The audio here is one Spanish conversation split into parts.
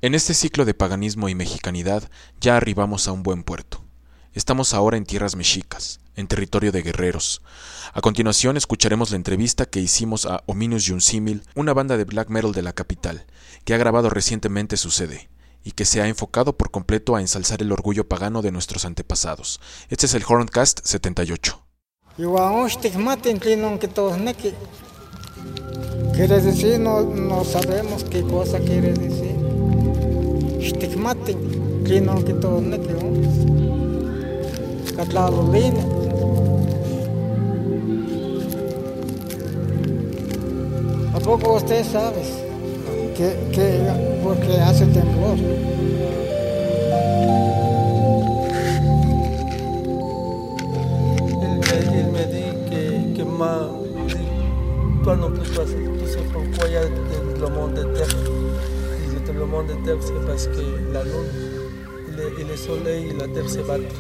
En este ciclo de paganismo y mexicanidad ya arribamos a un buen puerto. Estamos ahora en tierras mexicas, en territorio de guerreros. A continuación escucharemos la entrevista que hicimos a Ominous Yunsimil, una banda de black metal de la capital, que ha grabado recientemente su CD, y que se ha enfocado por completo a ensalzar el orgullo pagano de nuestros antepasados. Este es el Horncast 78. Quiere decir, no sabemos qué cosa quiere decir. ¿A poco usted sabe por qué hace temblor? Il me dit que toi non plus, toi, tu sais pourquoi il y a des tremblements de terre. Et les tremblements de terre, c'est parce que la lune et le soleil et la terre se battent.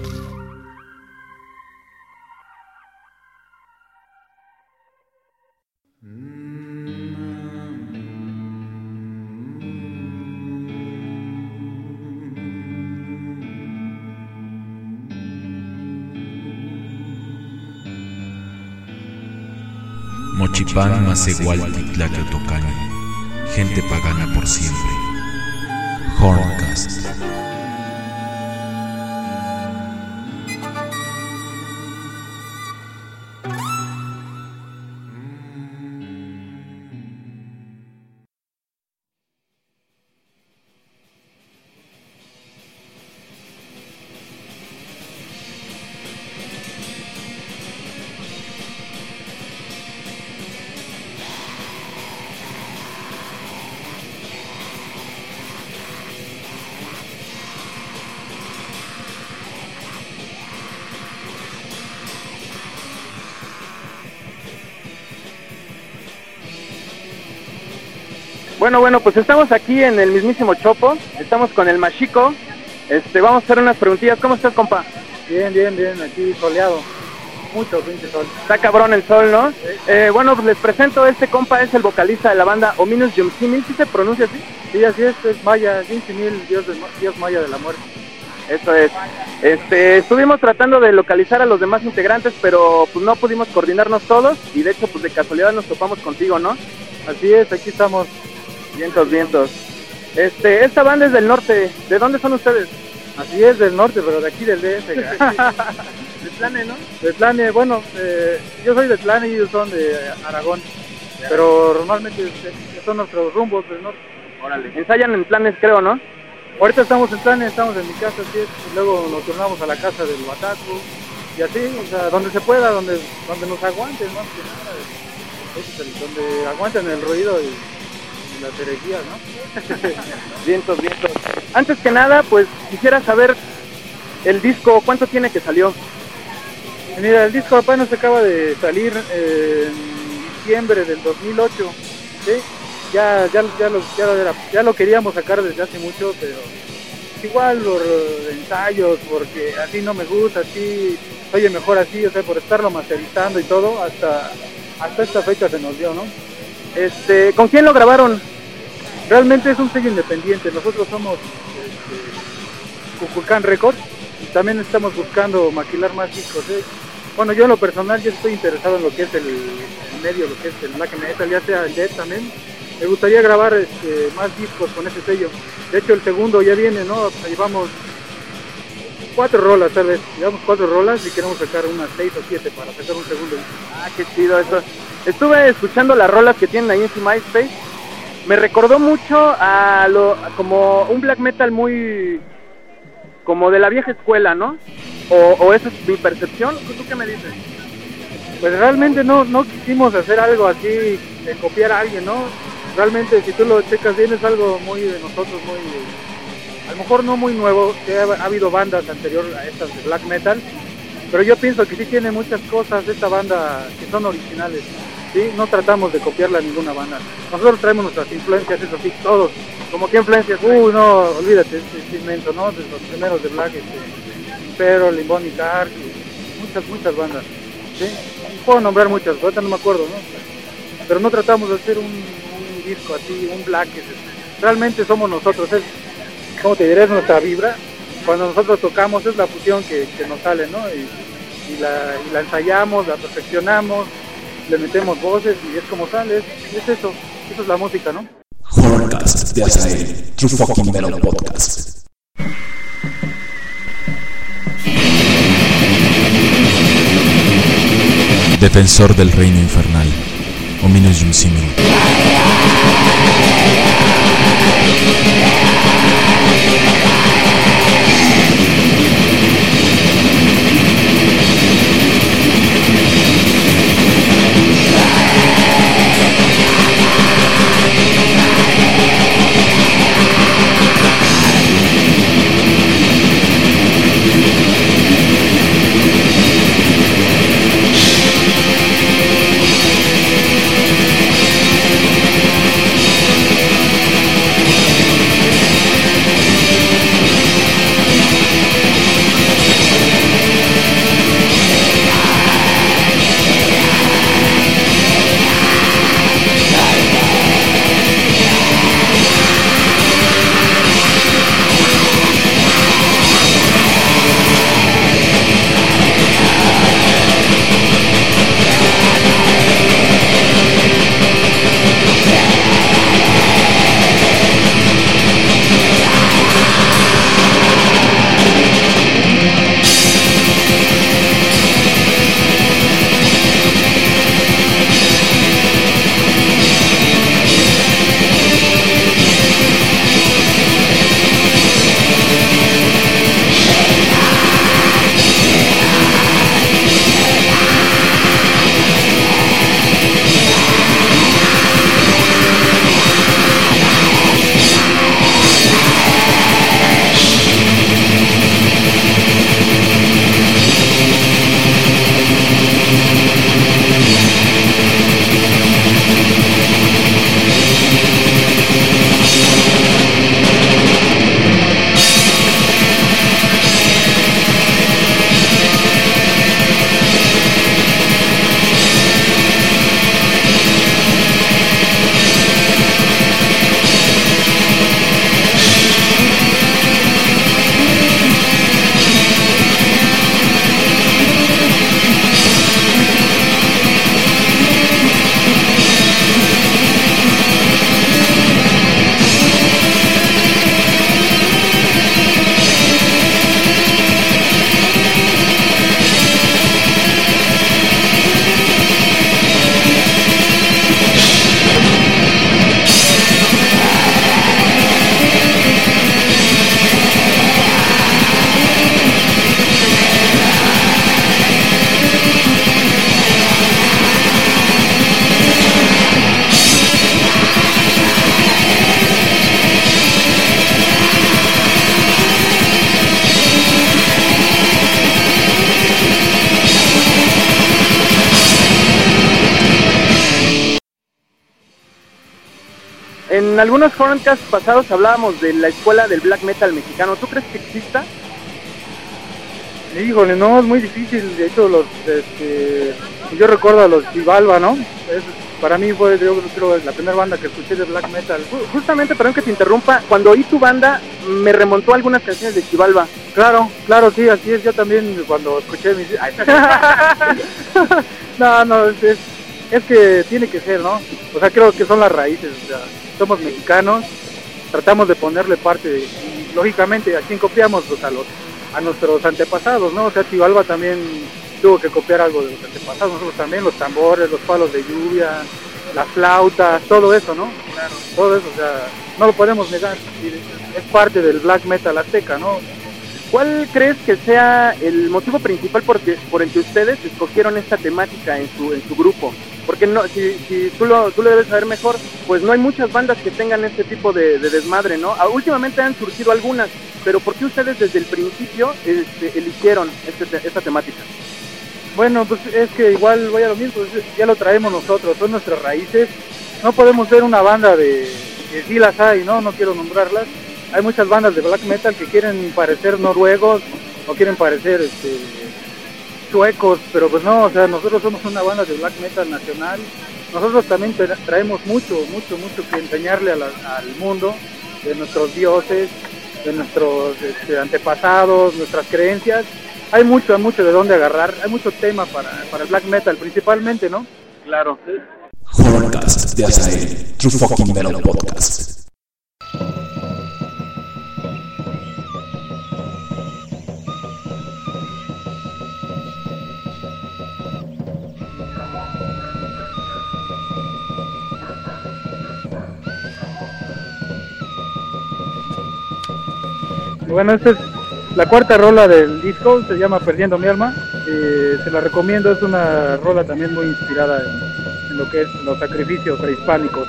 Mochipán Macehualtitlacotocani, gente pagana por siempre. Horncast. Bueno, pues estamos aquí en el mismísimo Chopo, estamos con el Machico, vamos a hacer unas preguntillas. ¿Cómo estás, compa? Bien, aquí soleado, mucho pinche sol. Está cabrón el sol, ¿no? Bueno, pues les presento, este compa es el vocalista de la banda Ominous Yunsimil, ¿sí se pronuncia así? Sí, así es maya, Yunsimil, dios maya de la muerte. Eso es. Estuvimos tratando de localizar a los demás integrantes, pero pues no pudimos coordinarnos todos, y de hecho pues de casualidad nos topamos contigo, ¿no? Así es, aquí estamos. Vientos. Esta banda es del norte. ¿De dónde son ustedes? Así es, del norte, pero de aquí del DF. De Tlane, ¿no? De Tlane, bueno, yo soy de Tlane y ellos son de Aragón. Pero normalmente son nuestros rumbos del norte. Órale. Ensayan en Tlanes, creo, ¿no? Ahorita estamos en Tlane, estamos en mi casa, así es. Y luego nos turnamos a la casa del Bataco. Y así, o sea, donde se pueda, donde nos aguanten, más que nada. Donde aguanten el ruido y las herejías, ¿no? Vientos. Antes que nada, pues quisiera saber el disco, ¿cuánto tiene que salió? Mira, el disco apenas se acaba de salir en diciembre del 2008, ¿sí? Ya lo queríamos sacar desde hace mucho, pero igual los ensayos, porque así no me gusta, así oye mejor así, o sea, por estarlo masterizando y todo, hasta esta fecha se nos dio, ¿no? ¿Con quién lo grabaron? Realmente es un sello independiente. Nosotros somos Cuculcán Records y también estamos buscando maquilar más discos. Bueno, yo en lo personal yo estoy interesado en lo que es el medio, lo que es el black metal, ya sea el death también. Me gustaría grabar más discos con ese sello. De hecho el segundo ya viene, ¿no? Llevamos 4 rolas tal vez, y queremos sacar unas 6 o 7 para sacar un segundo disco. Ah, qué chido eso. Estuve escuchando las rolas que tienen ahí en su MySpace. Me recordó mucho como un black metal muy como de la vieja escuela, ¿no? O esa es mi percepción. ¿Tú qué me dices? Pues realmente no quisimos hacer algo así de copiar a alguien, ¿no? Realmente si tú lo checas bien es algo muy de nosotros, muy a lo mejor no muy nuevo, que ha habido bandas anteriores a estas de black metal, pero yo pienso que sí tiene muchas cosas esta banda que son originales. ¿Sí? No tratamos de copiarla a ninguna banda. Nosotros traemos nuestras influencias, eso sí, todos. ¿Cómo qué influencias? No, olvídate, es inmenso, ¿no? De los primeros de Black, pero Limón y Dark, muchas bandas. ¿Sí? Puedo nombrar muchas, ahorita no me acuerdo, ¿no? Pero no tratamos de hacer un disco así, un Black. Realmente somos nosotros, ¿cómo te diré? Es nuestra vibra. Cuando nosotros tocamos es la fusión que nos sale, ¿no? Y la ensayamos, la perfeccionamos, le metemos voces y es como sale, es eso es la música, ¿no? Horrorcast de Azael, True Fucking Metal Podcast. Defensor del reino infernal, Ominous Jum Simul. En algunos horrorcasts pasados hablábamos de la escuela del black metal mexicano. ¿Tú crees que exista? Híjole, no, es muy difícil. De hecho, yo recuerdo a los Xibalba, ¿no? Para mí fue, yo creo, la primera banda que escuché de black metal. Justamente, perdón que te interrumpa, cuando oí tu banda me remontó algunas canciones de Xibalba. Claro, sí, así es. Yo también cuando escuché mis... No, es que tiene que ser, ¿no? O sea, creo que son las raíces. O sea, somos mexicanos, tratamos de ponerle parte, y lógicamente, ¿a quién copiamos? Pues a nuestros antepasados, ¿no? O sea, Xibalba también tuvo que copiar algo de los antepasados, nosotros también, los tambores, los palos de lluvia, las flautas, todo eso, ¿no? Claro. Todo eso, o sea, no lo podemos negar, es parte del black metal azteca, ¿no? ¿Cuál crees que sea el motivo principal por el que ustedes escogieron esta temática en su grupo? Porque no, si tú lo debes saber mejor, pues no hay muchas bandas que tengan este tipo de desmadre, ¿no? Últimamente han surgido algunas, pero ¿por qué ustedes desde el principio eligieron esta temática? Bueno, pues es que igual voy a lo mismo, ya lo traemos nosotros, son nuestras raíces. No podemos ser una banda que sí las hay, ¿no? No quiero nombrarlas. Hay muchas bandas de black metal que quieren parecer noruegos o quieren parecer suecos, pero pues no, o sea, nosotros somos una banda de black metal nacional. Nosotros también traemos mucho que enseñarle al mundo de nuestros dioses, nuestros antepasados, nuestras creencias. Hay mucho de dónde agarrar, hay mucho tema para el black metal principalmente, ¿no? Claro. Horrorcast de Azael, True Fucking Metal Podcast. Bueno, esta es la cuarta rola del disco, se llama Perdiendo mi alma. Se la recomiendo, es una rola también muy inspirada en lo que es los sacrificios prehispánicos.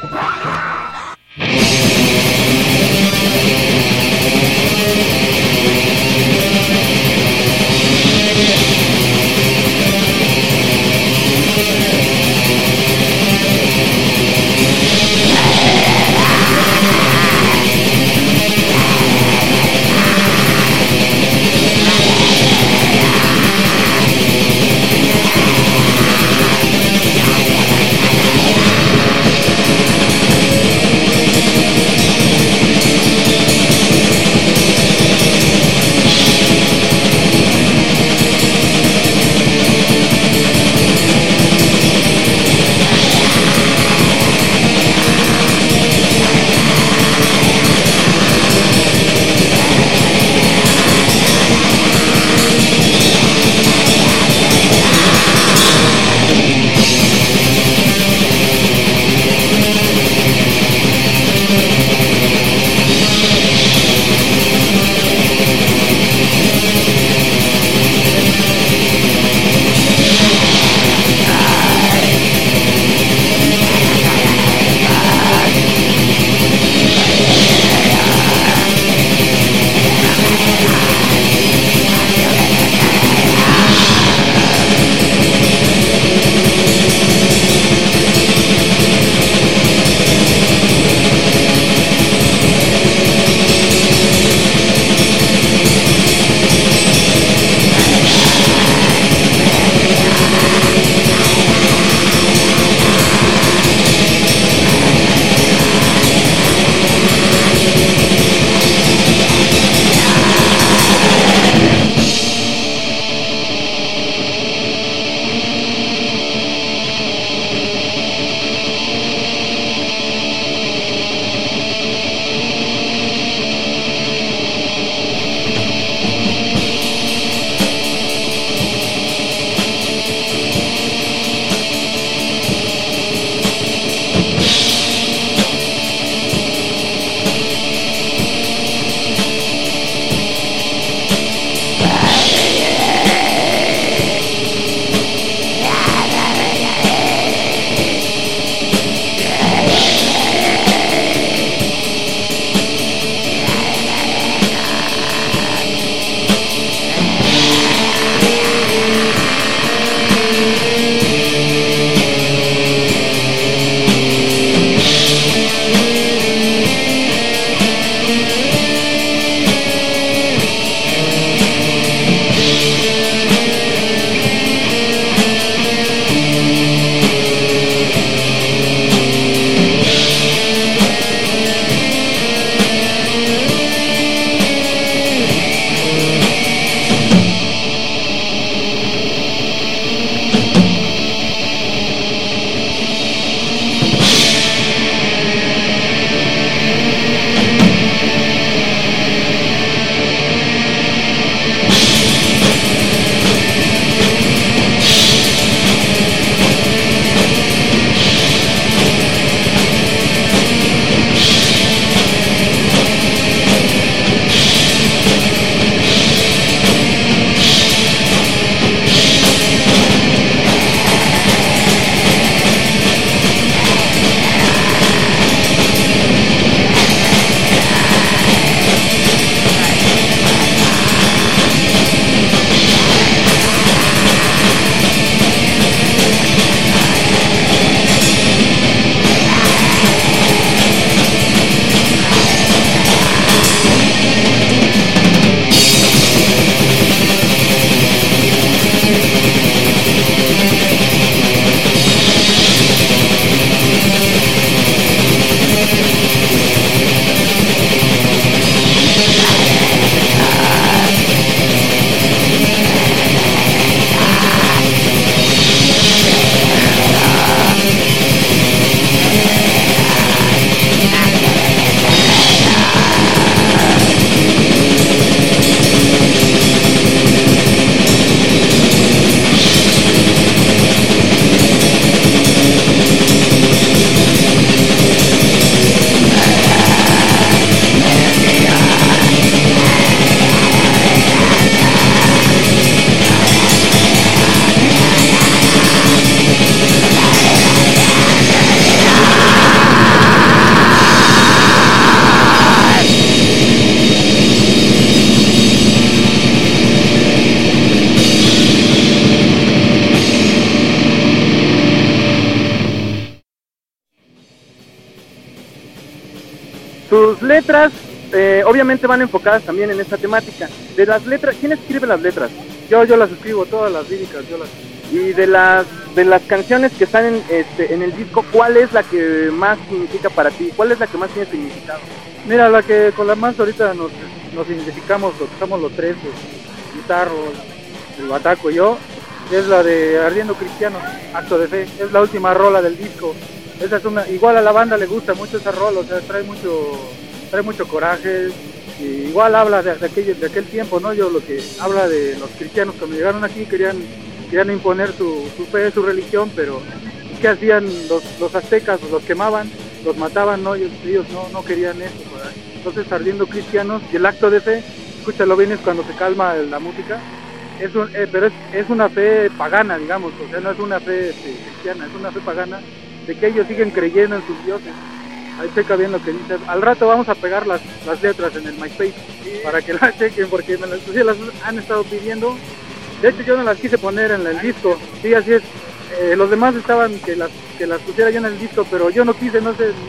tus letras obviamente van enfocadas también en esta temática. De las letras, ¿quién escribe las letras? Yo las escribo, todas las líricas, yo las... Y de las canciones que están en el disco, ¿cuál es la que más significa para ti? ¿Cuál es la que más tiene significado? Mira, la que con la más ahorita nos identificamos, somos los tres, el Guitarro, el Bataco y yo, es la de Ardiendo Cristiano, Acto de Fe, es la última rola del disco. Esa es igual a la banda le gusta mucho esa rola, o sea, trae mucho coraje, y igual habla de aquel tiempo, ¿no? Yo lo que habla de los cristianos cuando llegaron aquí querían imponer su fe, su religión, pero ¿qué hacían los aztecas? Los quemaban, los mataban, ¿no? Ellos no querían eso, ¿verdad? Entonces Ardiendo Cristianos y el Acto de Fe, escúchalo bien, es cuando se calma la música, pero es una fe pagana, digamos, o sea, no es una fe cristiana, es una fe pagana, de que ellos siguen creyendo en sus dioses. Ahí checa bien lo que dice. Al rato vamos a pegar las letras en el MySpace para que las chequen, porque me las han estado pidiendo. De hecho yo no las quise poner en el disco, sí, así es. Los demás estaban que las pusiera yo en el disco, pero yo no quise, no sé,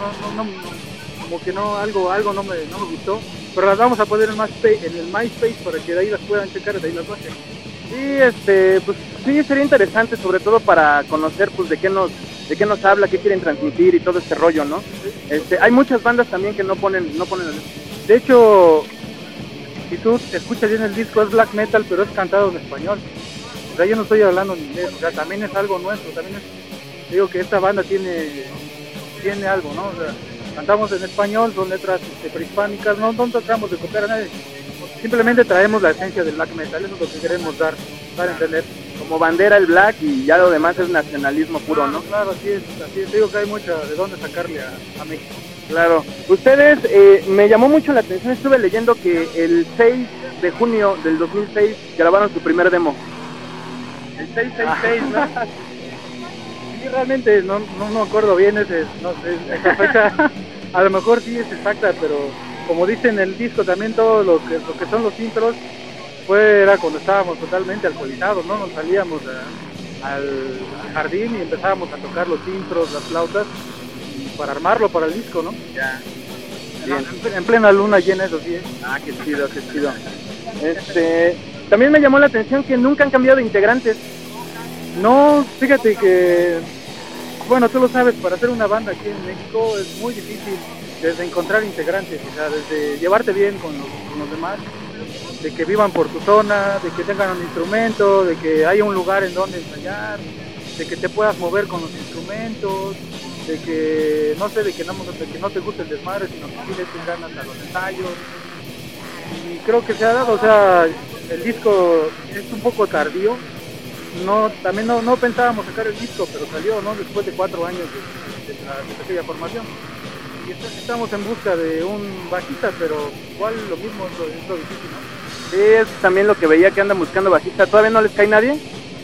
como que no, algo no me gustó. Pero las vamos a poner en el MySpace para que de ahí las puedan checar, de ahí las bajen. Sí, pues sí, sería interesante, sobre todo para conocer pues de qué nos habla, qué quieren transmitir y todo este rollo, ¿no? Hay muchas bandas también que no ponen la letra. De hecho, si tú escuchas bien el disco, es black metal, pero es cantado en español. O sea, yo no estoy hablando en inglés, o sea, también es algo nuestro, digo que esta banda tiene algo, ¿no? O sea, cantamos en español, son letras prehispánicas, no tratamos de copiar a nadie. Simplemente traemos la esencia del black metal, eso es lo que queremos dar a entender. Como bandera el black y ya lo demás es nacionalismo puro, ¿no? Claro, así es. Digo que hay mucho de dónde sacarle a México. Claro. Ustedes, me llamó mucho la atención, estuve leyendo que el 6 de junio del 2006 grabaron su primer demo. El 666, ¿no? Sí, realmente no me acuerdo bien esa fecha. A lo mejor sí es exacta, pero como dice en el disco también todo lo que son los intros, era cuando estábamos totalmente alcoholizados, ¿no? Nos salíamos al jardín y empezábamos a tocar los intros, las flautas, para armarlo para el disco, ¿no? Ya. En plena luna llena, eso sí. Ah, qué chido. También me llamó la atención que nunca han cambiado de integrantes. No, fíjate que, bueno, tú lo sabes, para hacer una banda aquí en México es muy difícil desde encontrar integrantes, o sea, desde llevarte bien con los demás, de que vivan por tu zona, de que tengan un instrumento, de que haya un lugar en donde ensayar, de que te puedas mover con los instrumentos, de que no te guste el desmadre, sino que sí le echen ganas a los ensayos. Y creo que se ha dado, o sea, el disco es un poco tardío. También no pensábamos sacar el disco, pero salió, ¿no? Después de 4 años de aquella formación. Y estamos en busca de un bajista, pero igual lo mismo es lo difícil, ¿no? Sí, es también lo que veía que andan buscando bajista. ¿Todavía no les cae nadie?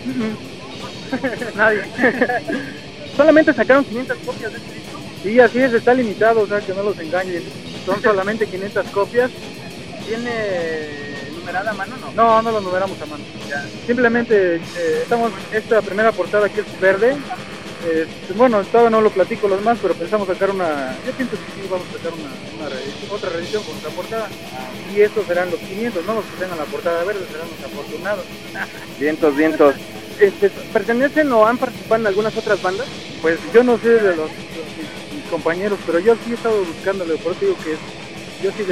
Nadie. ¿Solamente sacaron 500 copias de este disco? Sí, así es, está limitado, o sea, que no los engañen. Son solamente 500 copias. ¿Tiene numerada a mano, no? No lo numeramos a mano. Ya. Simplemente esta primera portada que es verde. Bueno, todavía no lo platico los demás, pero pensamos sacar yo pienso que sí vamos a sacar otra reedición con otra portada, y estos serán los 500, no los que tengan la portada verde, serán los afortunados. Vientos. ¿Pertenecen o han participado en algunas otras bandas? Pues yo no sé de mis compañeros, pero yo sí he estado buscándole, por eso digo que yo sí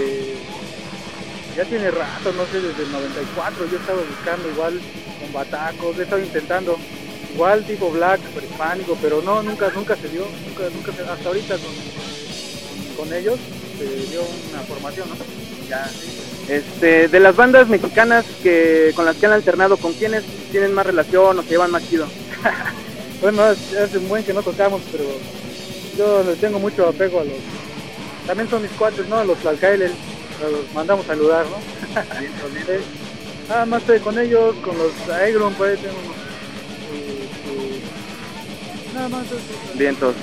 ya tiene rato, no sé, desde el 94 yo he estado buscando igual con batacos, he estado intentando igual tipo black, prehispánico, pero no, nunca se dio, hasta ahorita con ellos se dio una formación, ¿no? Ya. De las bandas mexicanas con las que han alternado, ¿con quiénes tienen más relación o se llevan más chido? Bueno, hace un buen que no tocamos, pero yo les tengo mucho apego también son mis cuates, ¿no? Los Tlalcaeles, los mandamos a saludar, ¿no? Nada más estoy con ellos, con los Aegron, pues tengo nada más. Vientos.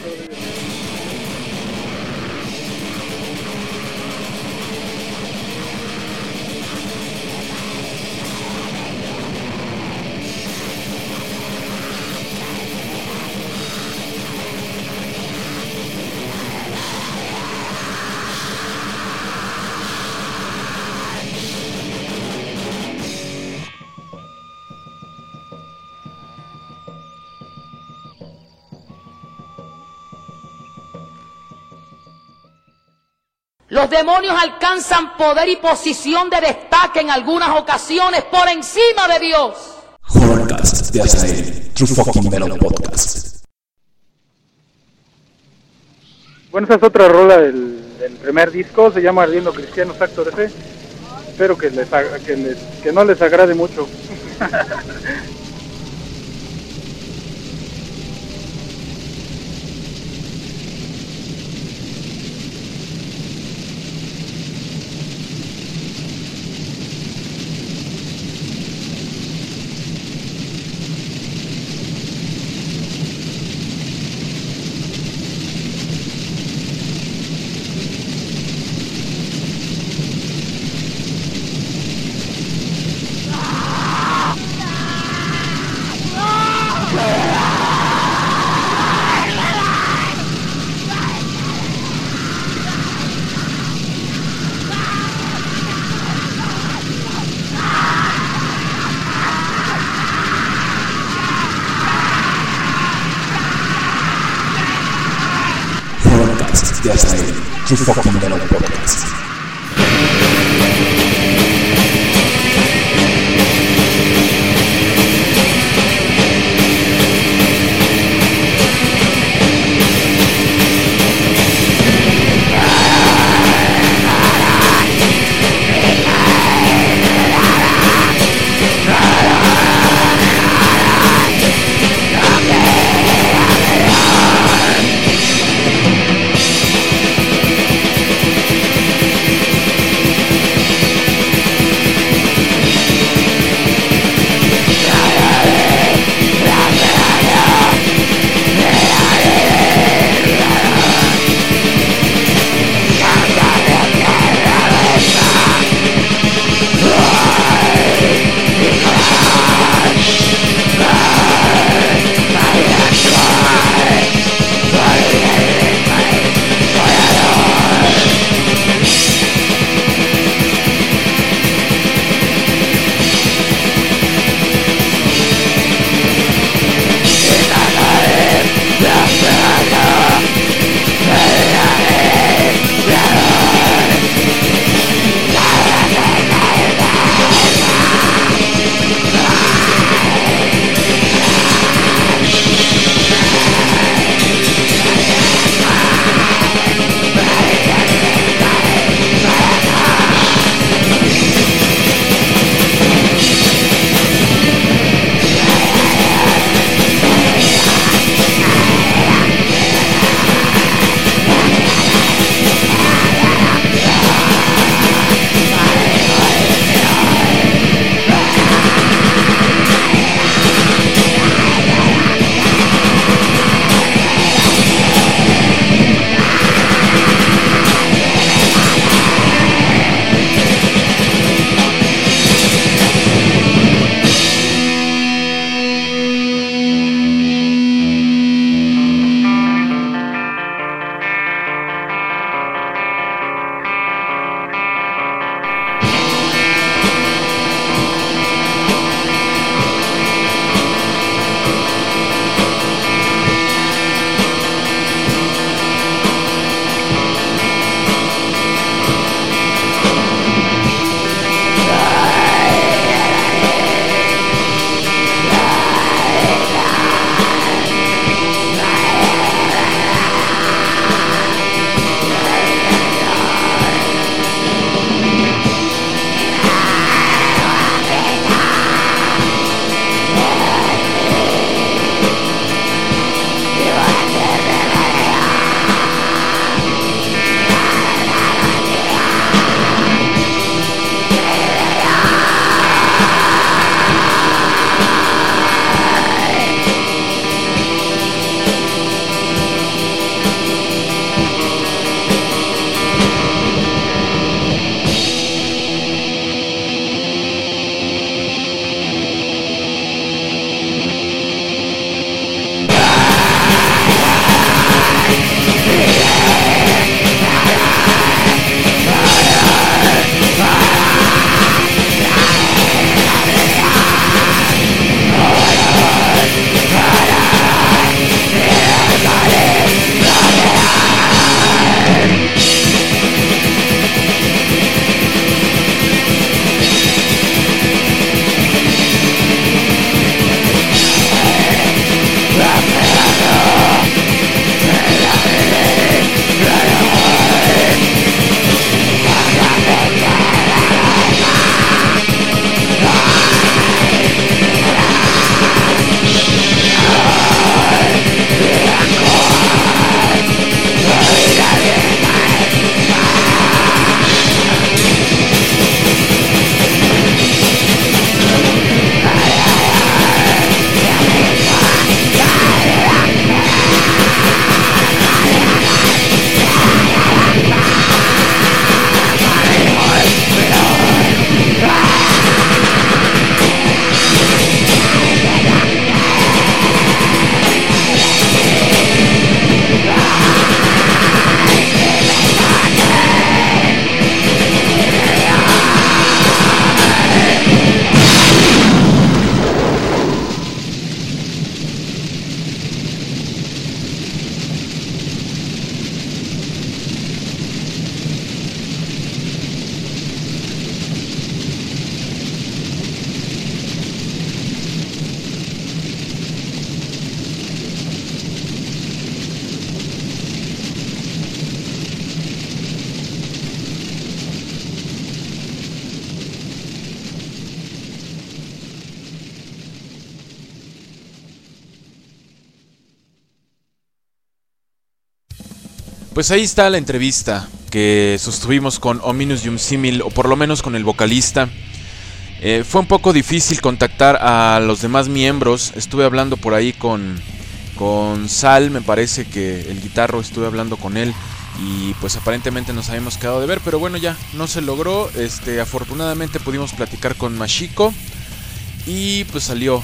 Los demonios alcanzan poder y posición de destaque en algunas ocasiones por encima de Dios. Horrorcast de Azael, True Fucking Metal Podcast. Bueno, esa es otra rola del primer disco, se llama Ardiendo Cristianos, Acto de Fe. Espero que no les agrade mucho. Horrorcast de Azael, True Fucking Metal Podcast. Pues ahí está la entrevista que sostuvimos con Ominous Jum Simil, o por lo menos con el vocalista. Fue un poco difícil contactar a los demás miembros. Estuve hablando por ahí con Sal, me parece que el guitarro, estuve hablando con él. Y pues aparentemente nos habíamos quedado de ver, pero bueno, ya no se logró. Afortunadamente pudimos platicar con Mashiko. Y pues salió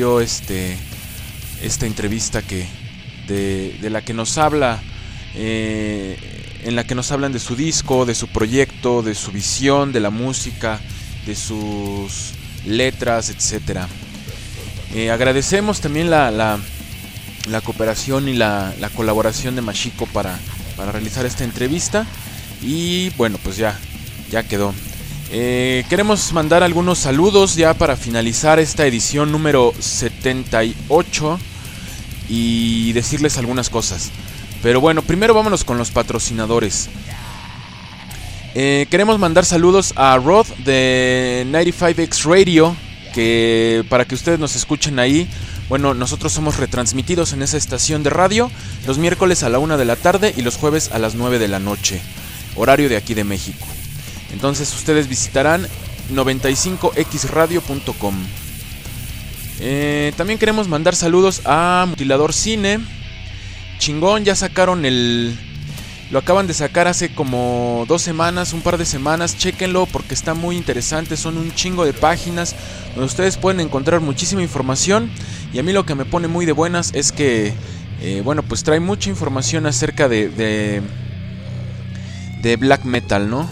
esta entrevista de la que nos habla, en la que nos hablan de su disco, de su proyecto, de su visión, de la música, de sus letras, etcétera. Agradecemos también la cooperación y la colaboración de Mashiko para realizar esta entrevista. Y bueno, pues ya quedó. Queremos mandar algunos saludos ya para finalizar esta edición número 78 y decirles algunas cosas. Pero bueno, primero vámonos con los patrocinadores. Queremos mandar saludos a Rod de 95X Radio, que para que ustedes nos escuchen ahí. Bueno, nosotros somos retransmitidos en esa estación de radio los miércoles a la 1 de la tarde y los jueves a las 9 de la noche, horario de aquí de México. Entonces ustedes visitarán 95xradio.com. También queremos mandar saludos a Mutilador Cine. Chingón, ya sacaron lo acaban de sacar hace como 2 semanas, un par de semanas. Chéquenlo porque está muy interesante. Son un chingo de páginas donde ustedes pueden encontrar muchísima información. Y a mí lo que me pone muy de buenas es que, bueno, pues trae mucha información acerca de black metal, ¿no?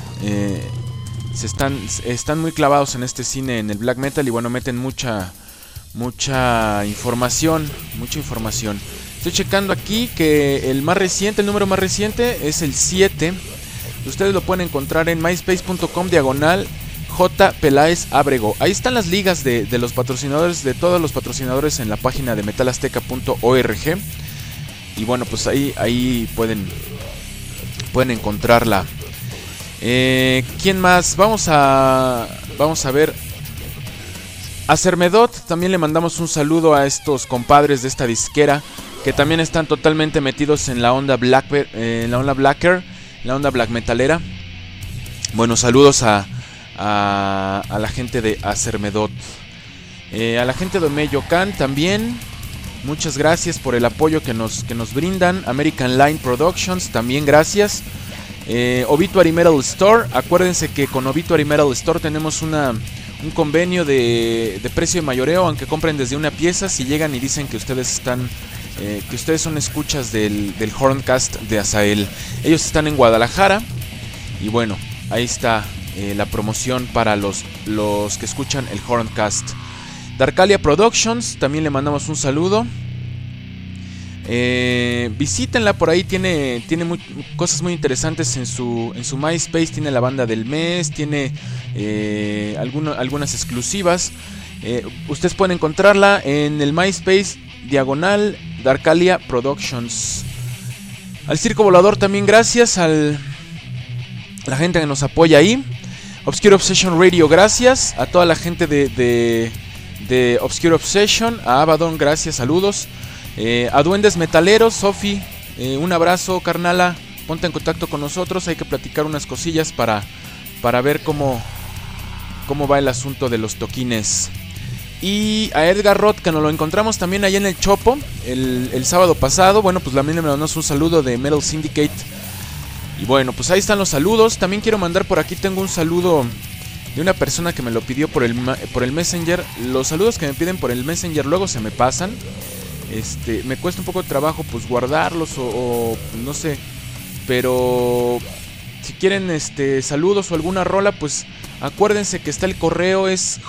Están muy clavados en este cine, en el black metal, y bueno, meten mucha información. Estoy checando aquí que el número más reciente es el 7. Ustedes lo pueden encontrar en myspace.com/J. Peláez Ábrego. Ahí están las ligas de los patrocinadores, de todos los patrocinadores en la página de metalazteca.org. Y bueno, pues ahí pueden encontrarla. ¿Quién más? Vamos a ver. A Cermedot también le mandamos un saludo a estos compadres de esta disquera, que también están totalmente metidos en la onda black metalera. Bueno, saludos a la gente de Acermedot. A la gente de Meyocan también, muchas gracias por el apoyo que nos brindan. American Line Productions, también gracias. Obituary Metal Store, acuérdense que con Obituary Metal Store tenemos un convenio de precio de mayoreo, aunque compren desde una pieza. Si llegan y dicen que ustedes son escuchas del Horncast de Azael. Ellos están en Guadalajara. Y bueno, ahí está la promoción para los que escuchan el Horncast. Darkalia Productions, también le mandamos un saludo. Visítenla, por ahí tiene cosas muy interesantes en su MySpace. Tiene la banda del mes, tiene algunas exclusivas. Ustedes pueden encontrarla en el MySpace /Darkalia Productions. Al Circo Volador también gracias, a la gente que nos apoya ahí. Obscure Obsession Radio, gracias a toda la gente de Obscure Obsession. A Abaddon, gracias, saludos. A Duendes Metaleros, Sofi, un abrazo, carnala. Ponte en contacto con nosotros, hay que platicar unas cosillas para ver cómo va el asunto de los toquines. Y a Edgar Roth, que nos lo encontramos también allá en el Chopo el sábado pasado. Bueno, pues también le mandamos un saludo de Metal Syndicate. Y bueno, pues ahí están los saludos. También quiero mandar por aquí, tengo un saludo de una persona que me lo pidió por el Messenger. Los saludos que me piden por el Messenger luego se me pasan. Me cuesta un poco de trabajo pues guardarlos o no sé. Pero si quieren saludos o alguna rola, pues acuérdense que está el correo, es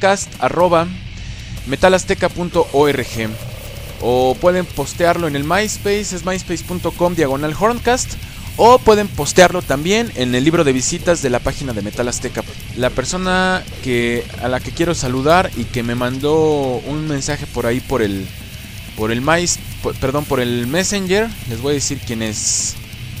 horncast@metalazteca.org. O pueden postearlo en el MySpace, es myspace.com/Horncast. O pueden postearlo también en el libro de visitas de la página de Metal Azteca. La persona a la que quiero saludar y que me mandó un mensaje por ahí por el Messenger, les voy a decir quién es.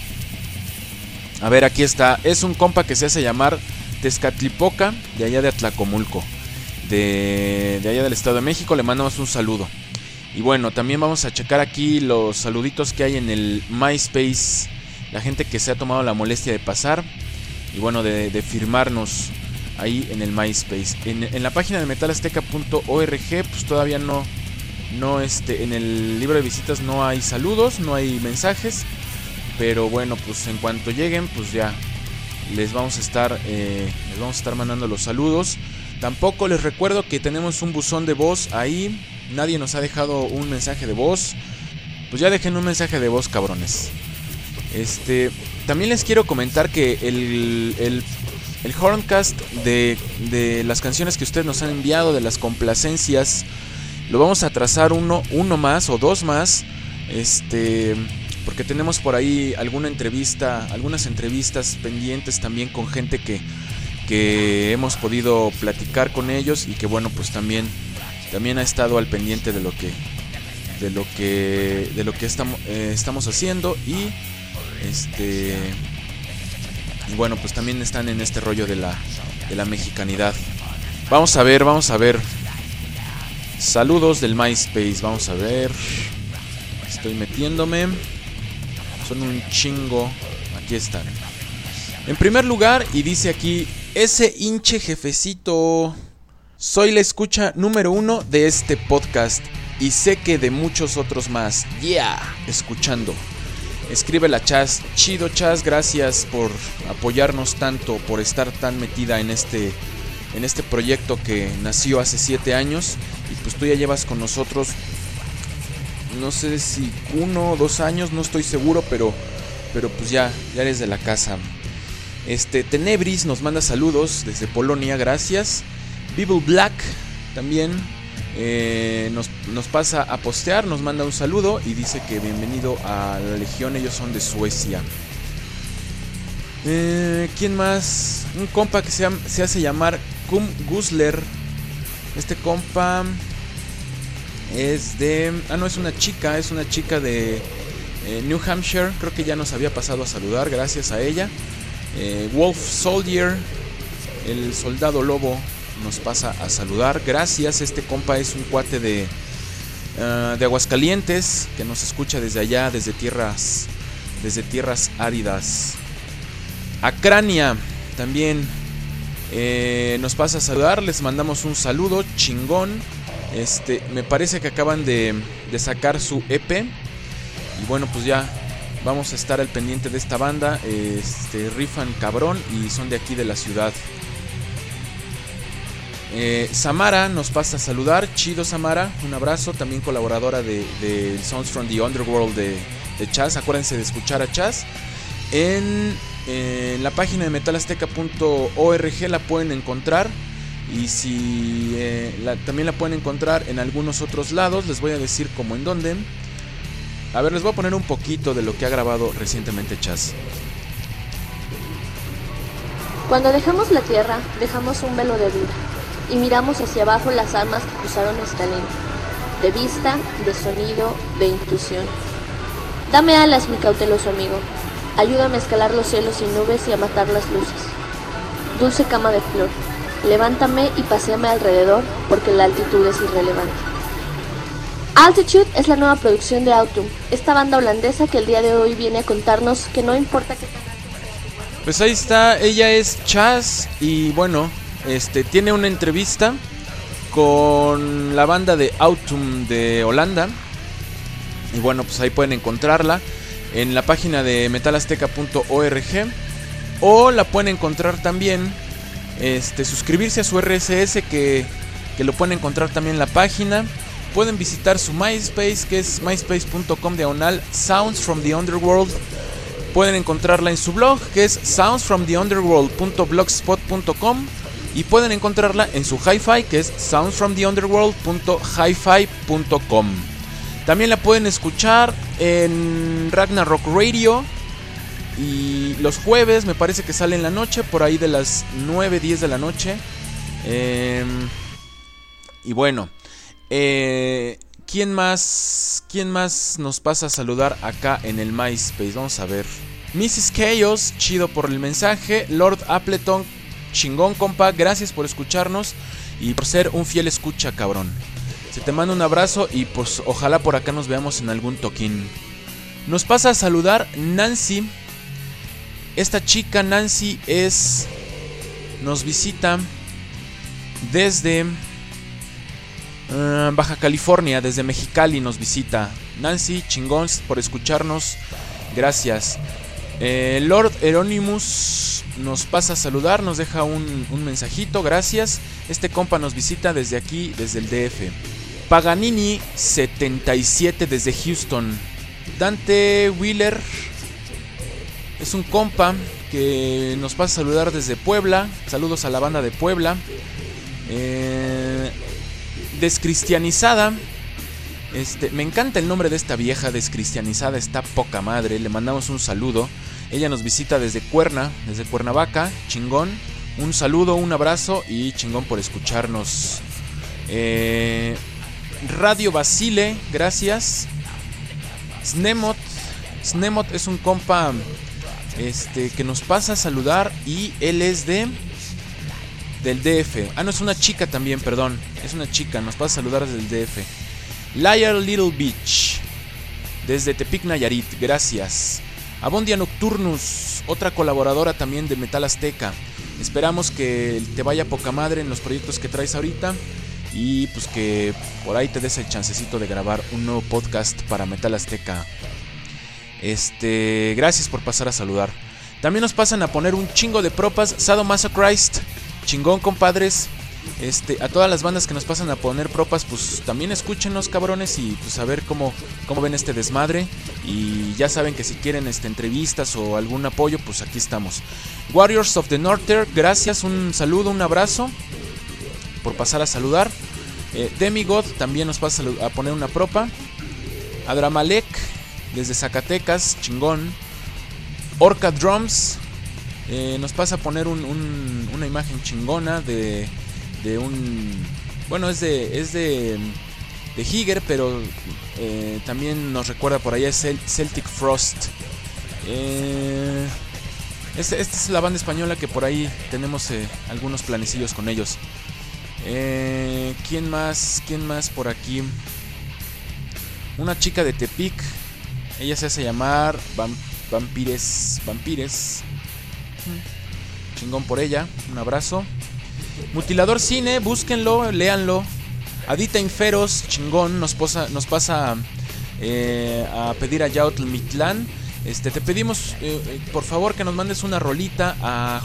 A ver, aquí está. Es un compa que se hace llamar Tezcatlipoca, de allá de Atlacomulco, de allá del Estado de México. Le mandamos un saludo. Y bueno, también vamos a checar aquí los saluditos que hay en el MySpace la gente que se ha tomado la molestia de pasar y bueno, de firmarnos ahí en el MySpace. En la página de metalazteca.org pues todavía no en el libro de visitas no hay saludos, no hay mensajes, pero bueno, pues en cuanto lleguen pues ya les vamos a estar mandando los saludos. Tampoco les recuerdo que tenemos un buzón de voz ahí. Nadie nos ha dejado un mensaje de voz. Pues ya dejen un mensaje de voz, cabrones. También les quiero comentar que el Horncast de las canciones que ustedes nos han enviado, de las complacencias, lo vamos a trazar uno más o dos más. Porque tenemos por ahí algunas entrevistas pendientes también con gente que hemos podido platicar con ellos y que bueno, pues también ha estado al pendiente de lo que estamos haciendo y bueno, pues también están en este rollo de la mexicanidad. Vamos a ver. Saludos del MySpace, vamos a ver. Estoy metiéndome. Son un chingo. Aquí están. En primer lugar, y dice aquí: ese hinche jefecito. Soy la escucha número 1 de este podcast y sé que de muchos otros más. Yeah, escuchando. Escribe la Chas. Chido, Chas, gracias por apoyarnos tanto, por estar tan metida en este proyecto que nació hace 7 años. Y pues tú ya llevas con nosotros, no sé si 1 o 2 años, no estoy seguro, pero pues ya eres de la casa. Tenebris nos manda saludos desde Polonia, gracias. Bible Black también nos pasa a postear, nos manda un saludo y dice que bienvenido a la Legión, ellos son de Suecia. ¿Quién más? Un compa que se hace llamar Cum Gusler. Este compa es de... no, es una chica de New Hampshire. Creo que ya nos había pasado a saludar, gracias a ella. Wolf Soldier, el soldado lobo, nos pasa a saludar. Gracias, este compa es un cuate de Aguascalientes, que nos escucha desde allá, desde tierras áridas. Acrania también nos pasa a saludar, les mandamos un saludo chingón. Me parece que acaban de sacar su EP. Y bueno, pues ya vamos a estar al pendiente de esta banda. Rifan cabrón y son de aquí de la ciudad. Samara nos pasa a saludar. Chido, Samara, un abrazo. También colaboradora de Sounds from the Underworld de Chas. Acuérdense de escuchar a Chas. En la página de metalazteca.org la pueden encontrar. Y si también la pueden encontrar en algunos otros lados. Les voy a decir cómo en dónde. A ver, les voy a poner un poquito de lo que ha grabado recientemente Chas. Cuando dejamos la tierra, dejamos un velo de duda y miramos hacia abajo las armas que cruzaron nuestra lengua, de vista, de sonido, de intuición. Dame alas, mi cauteloso amigo. Ayúdame a escalar los cielos sin nubes y a matar las luces. Dulce cama de flor, levántame y paséame alrededor, porque la altitud es irrelevante. Altitude es la nueva producción de Autumn, esta banda holandesa que el día de hoy viene a contarnos que no importa que... Pues ahí está, ella es Chas y bueno, tiene una entrevista con la banda de Autumn de Holanda. Y bueno, pues ahí pueden encontrarla en la página de metalazteca.org o la pueden encontrar también, suscribirse a su RSS que lo pueden encontrar también en la página. Pueden visitar su MySpace, que es myspace.com/Sounds from the Underworld. Pueden encontrarla en su blog, que es soundsfromtheunderworld.blogspot.com. Y pueden encontrarla en su hi-fi, que es soundsfromtheunderworld.hi-fi.com. También la pueden escuchar en Ragnarok Radio. Y los jueves me parece que sale en la noche, por ahí de las 9-10 de la noche. Y bueno, ¿quién más nos pasa a saludar acá en el MySpace? Vamos a ver. Mrs. Chaos, chido por el mensaje. Lord Appleton, chingón, compa. Gracias por escucharnos y por ser un fiel escucha, cabrón. Se te manda un abrazo y pues ojalá por acá nos veamos en algún toquín. Nos pasa a saludar Nancy Esta chica Nancy nos visita desde Baja California, desde Mexicali nos visita. Nancy, chingón por escucharnos, gracias. Lord Euronymous nos pasa a saludar, nos deja un mensajito, gracias. Este compa nos visita desde aquí, desde el DF. Paganini 77 desde Houston. Dante Wheeler es un compa que nos pasa a saludar desde Puebla. Saludos a la banda de Puebla. Descristianizada. Me encanta el nombre de esta vieja, Descristianizada, está poca madre. Le mandamos un saludo. Ella nos visita desde Cuernavaca, chingón. Un saludo, un abrazo y chingón por escucharnos. Radio Basile, gracias. Snemot es un compa que nos pasa a saludar y él es del DF. No, es una chica también, perdón. Es una chica, nos pasa a saludar desde el DF. Liar Little Beach desde Tepic, Nayarit, gracias. Abondia Nocturnus, otra colaboradora también de Metal Azteca. Esperamos que te vaya poca madre en los proyectos que traes ahorita y pues que por ahí te des el chancecito de grabar un nuevo podcast para Metal Azteca. Gracias por pasar a saludar. También nos pasan a poner un chingo de propas. Sadomasochist, chingón, compadres. A todas las bandas que nos pasan a poner propas, pues también escúchenos, cabrones, y pues a ver cómo ven este desmadre. Y ya saben que si quieren entrevistas o algún apoyo, pues aquí estamos. Warriors of the Northern, gracias, un saludo, un abrazo por pasar a saludar. Demigod también nos pasa a poner una propa. Adramalek desde Zacatecas, chingón. Orca Drums nos pasa a poner una imagen chingona de un... Bueno, es de Higer, pero también nos recuerda por allá Celtic Frost. Esta es la banda española que por ahí tenemos algunos planecillos con ellos. ¿Quién más por aquí? Una chica de Tepic. Ella se hace llamar Vampires. Chingón por ella, un abrazo. Mutilador Cine, búsquenlo, léanlo. Adita Inferos, chingón, nos pasa a pedir a Yautl Mitlán. Te pedimos por favor que nos mandes una rolita a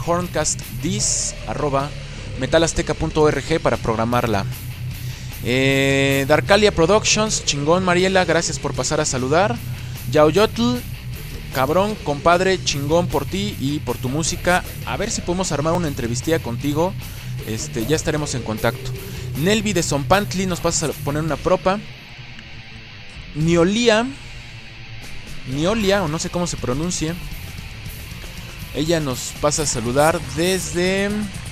horncastdis@metalazteca.org para programarla. Darkalia Productions, chingón, Mariela, gracias por pasar a saludar. Yaoyotl, cabrón, compadre, chingón por ti y por tu música. A ver si podemos armar una entrevistilla contigo. Ya estaremos en contacto. Nelvi de Zompantli nos pasa a poner una propa. Niolia, o no sé cómo se pronuncie. Ella nos pasa a saludar desde...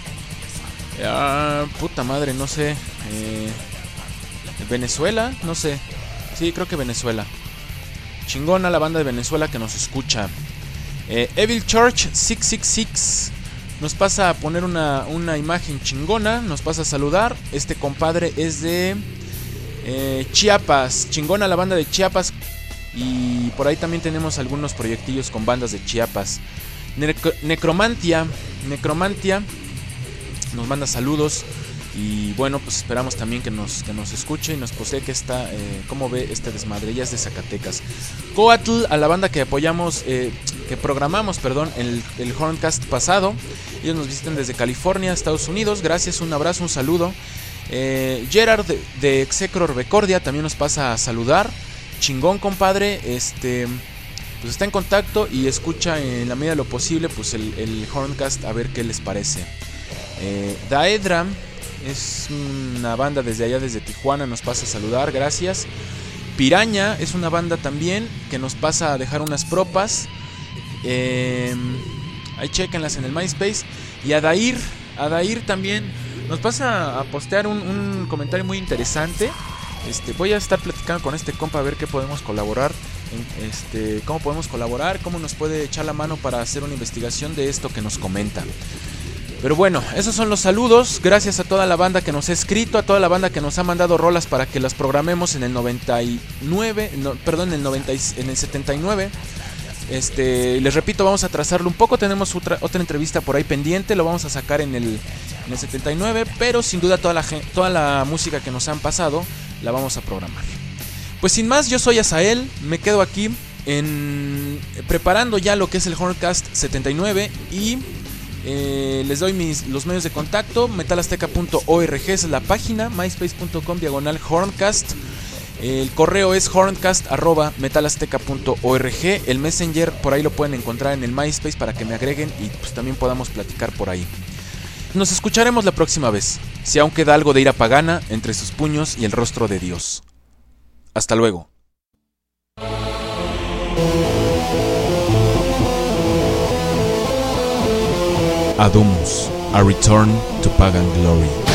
puta madre, no sé. Venezuela, no sé. Sí, creo que Venezuela. Chingona la banda de Venezuela que nos escucha. Evil Church 666 nos pasa a poner una imagen chingona. Nos pasa a saludar. Este compadre es de Chiapas. Chingona la banda de Chiapas. Y por ahí también tenemos algunos proyectillos con bandas de Chiapas. Necromantia nos manda saludos. Y bueno, pues esperamos también que nos escuche y nos posee que está, cómo ve este desmadre. Ella es de Zacatecas. Coatl, a la banda que apoyamos, que programamos, el Horncast pasado. Ellos nos visitan desde California, Estados Unidos. Gracias, un abrazo, un saludo. Gerard de Execror Becordia también nos pasa a saludar. Chingón, compadre. Pues está en contacto y escucha en la medida de lo posible pues el Horncast, a ver qué les parece. Daedra es una banda desde allá, desde Tijuana, nos pasa a saludar, gracias. Piraña es una banda también que nos pasa a dejar unas propas. Ahí chequenlas en el MySpace. Y Adair también nos pasa a postear un comentario muy interesante. Voy a estar platicando con este compa a ver qué podemos colaborar. Cómo podemos colaborar, cómo nos puede echar la mano para hacer una investigación de esto que nos comenta. Pero bueno, esos son los saludos. Gracias a toda la banda que nos ha escrito, a toda la banda que nos ha mandado rolas para que las programemos en el 99, en el 79. Les repito, vamos a trazarlo un poco. Tenemos otra entrevista por ahí pendiente. Lo vamos a sacar en el 79. Pero sin duda toda la música que nos han pasado la vamos a programar. Pues sin más, yo soy Azael. Me quedo aquí preparando ya lo que es el Horncast 79. Y les doy los medios de contacto. metalazteca.org es la página. myspace.com/Horncast. El correo es horncast@metalazteca.org. El Messenger por ahí lo pueden encontrar en el MySpace para que me agreguen y pues también podamos platicar por ahí. Nos escucharemos la próxima vez, si aún queda algo de ira pagana entre sus puños y el rostro de Dios. Hasta luego. Adumus, a return to pagan glory.